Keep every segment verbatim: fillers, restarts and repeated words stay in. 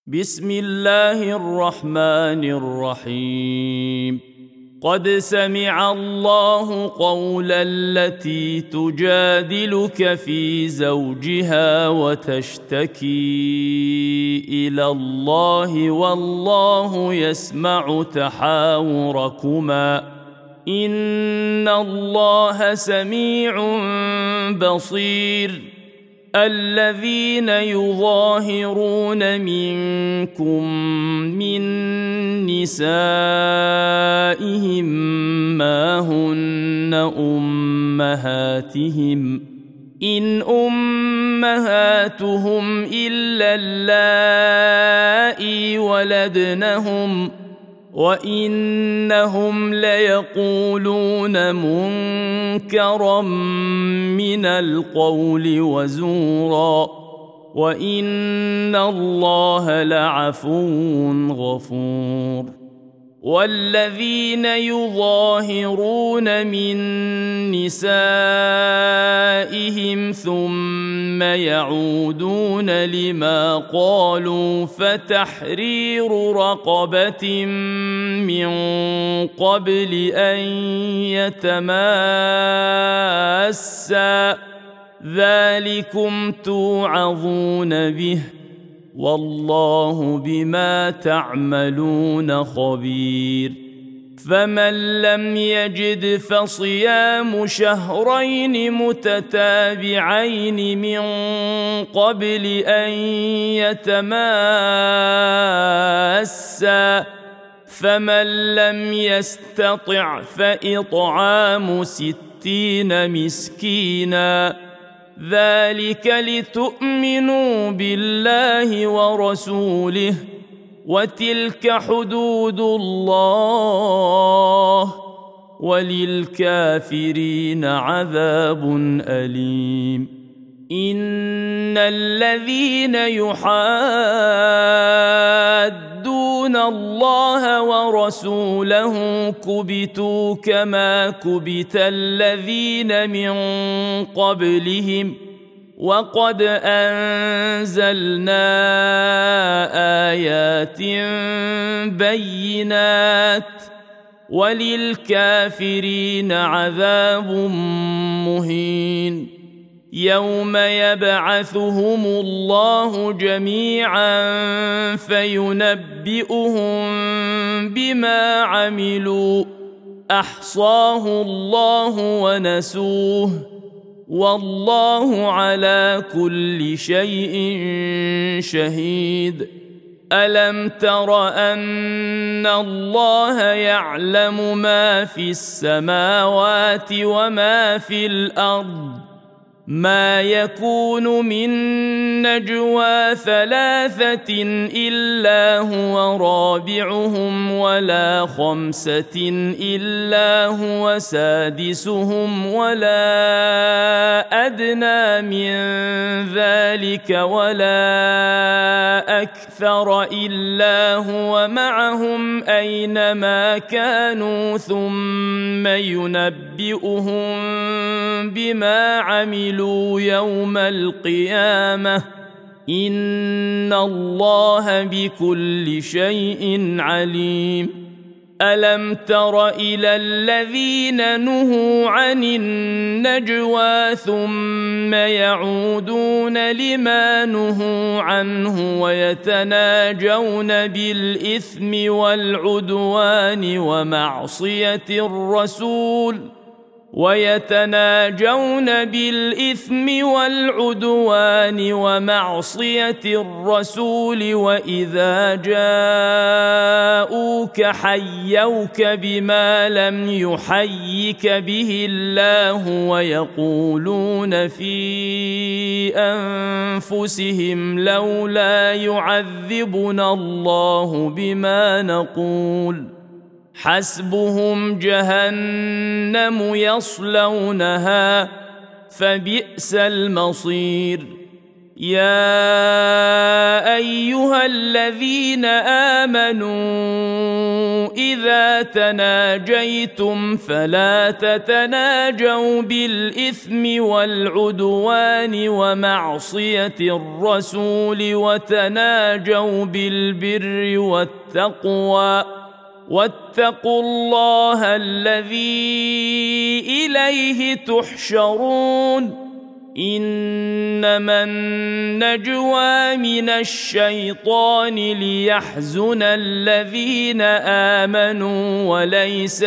بسم الله الرحمن الرحيم. قد سمع الله قول التي تجادلك في زوجها وتشتكي إلى الله والله يسمع تحاوركما إن الله سميع بصير. الذين يظاهرون منكم من نسائهم ما هن أمهاتهم إن أمهاتهم إلا اللائي ولدنهم وإنهم ليقولون منكرا من القول وزورا وإن الله لعفو غفور. والذين يظاهرون من نسائهم ثم يعودون لما قالوا فتحرير رقبة من قبل أن يتماسا ذلكم توعظون به والله بما تعملون خبير. فمن لم يجد فصيام شهرين متتابعين من قبل أن يتماسا فمن لم يستطع فإطعام ستين مسكينا ذلك لتؤمنوا بالله ورسوله وتلك حدود الله وللكافرين عذاب أليم. إن الذين يحادون الله ورسوله كبتوا كما كبت الذين من قبلهم وقد أنزلنا آيات بينات وللكافرين عذاب مهين. يوم يبعثهم الله جميعا فينبئهم بما عملوا أحصاه الله ونسوه والله على كل شيء شهيد. ألم تر أن الله يعلم ما في السماوات وما في الأرض ما يكون من نجوى ثلاثة إلا هو رابعهم ولا خمسة إلا هو سادسهم ولا أدنى من ذلك ولا أكثر إلا هو معهم أينما كانوا ثم ينبئهم بما عملوا يوم القيامة إن الله بكل شيء عليم. ألم تر إلى الذين نهوا عن النجوى ثم يعودون لما نهوا عنه ويتناجون بالإثم والعدوان ومعصية الرسول ويتناجون بالإثم والعدوان ومعصية الرسول وإذا جاءوك حيوك بما لم يحيك به الله ويقولون في أنفسهم لولا يعذبنا الله بما نقول حسبهم جهنم يصلونها فبئس المصير. يا أيها الذين آمنوا إذا تناجيتم فلا تتناجوا بالإثم والعدوان ومعصية الرسول وتناجوا بالبر والتقوى واتقوا الله الذي إليه تحشرون إنما النجوى من الشيطان ليحزن الذين آمنوا وليس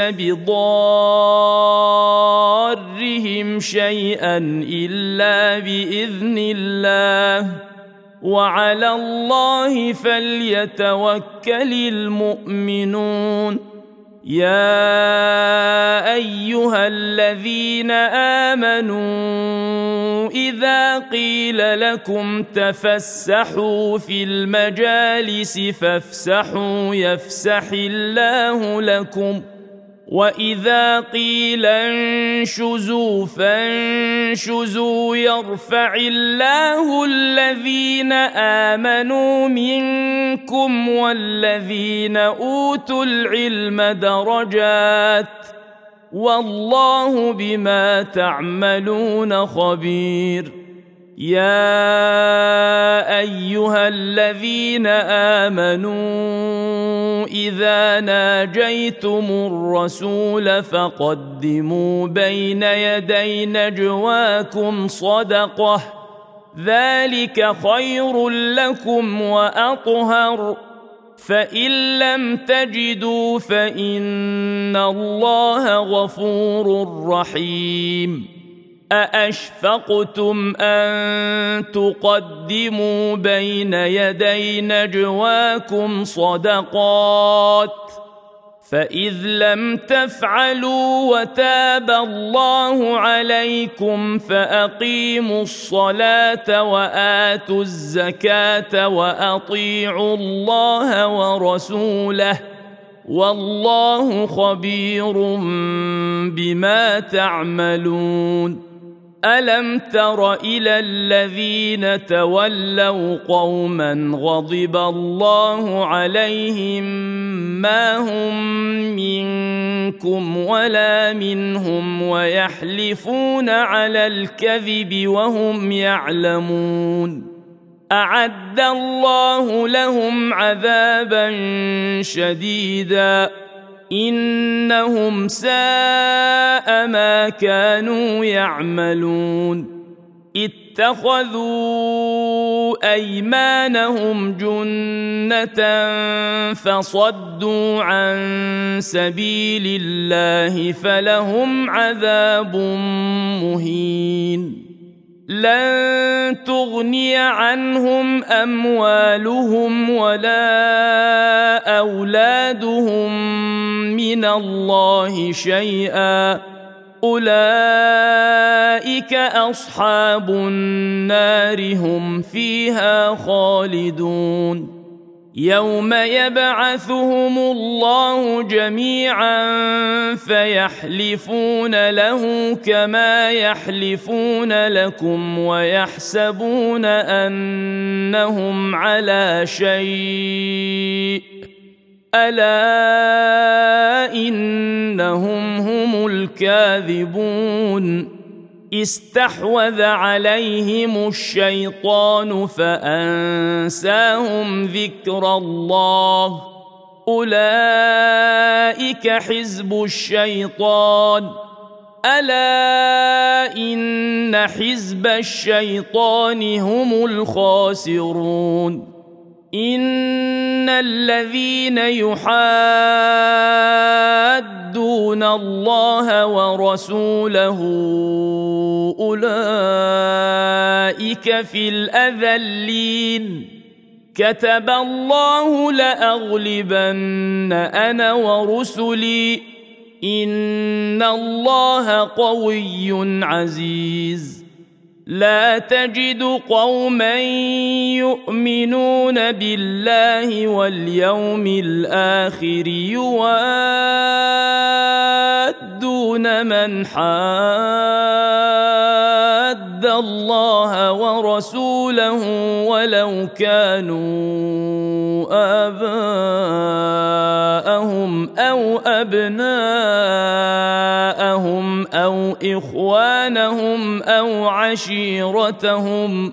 بضارهم شيئا إلا بإذن الله وعلى الله فليتوكل المؤمنون يا أيها الذين آمنوا إذا قيل لكم تفسحوا في المجالس فافسحوا يفسح الله لكم وإذا قيل انشزوا فانشزوا يرفع الله الذين آمنوا منكم والذين أوتوا العلم درجات والله بما تعملون خبير يا أيها الذين آمنوا إذا ناجيتم الرسول فقدموا بين يدي نجواكم صدقة ذلك خير لكم وأطهر فإن لم تجدوا فإن الله غفور رحيم أأشفقتم أن تقدموا بين يدي نجواكم صدقات فإذ لم تفعلوا وتاب الله عليكم فأقيموا الصلاة وآتوا الزكاة وأطيعوا الله ورسوله والله خبير بما تعملون ألم تر إلى الذين تولوا قوما غضب الله عليهم ما هم منكم ولا منهم ويحلفون على الكذب وهم يعلمون أعد الله لهم عذابا شديدا إنهم ساء ما كانوا يعملون اتخذوا أيمانهم جنة فصدوا عن سبيل الله فلهم عذاب مهين لن تغني عنهم أموالهم ولا أولادهم من الله شيئا أولئك أصحاب النار هم فيها خالدون يوم يبعثهم الله جميعا فيحلفون له كما يحلفون لكم ويحسبون أنهم على شيء ألا إنهم هم الكاذبون استحوذ عليهم الشيطان فأنساهم ذكر الله أولئك حزب الشيطان ألا إن حزب الشيطان هم الخاسرون إن الذين يحادون الله ورسوله أولئك في الأذلين كتب الله لأغلبن أنا ورسلي إن الله قوي عزيز لا تجد قوما يؤمنون بالله واليوم الآخر يوادون من حاد الله ورسوله ولو كانوا آباءهم أو أبناءهم أو إخوانهم أو عشيرتهم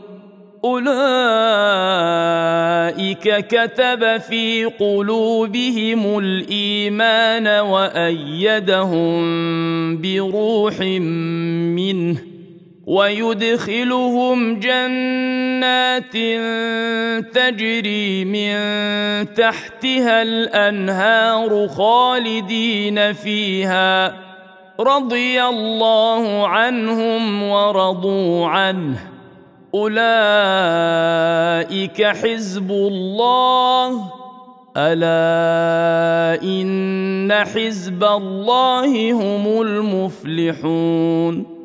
أولئك كتب في قلوبهم الإيمان وأيدهم بروح منه ويدخلهم جنات تجري من تحتها الأنهار خالدين فيها رضي الله عنهم ورضوا عنه أولئك حزب الله ألا إن حزب الله هم المفلحون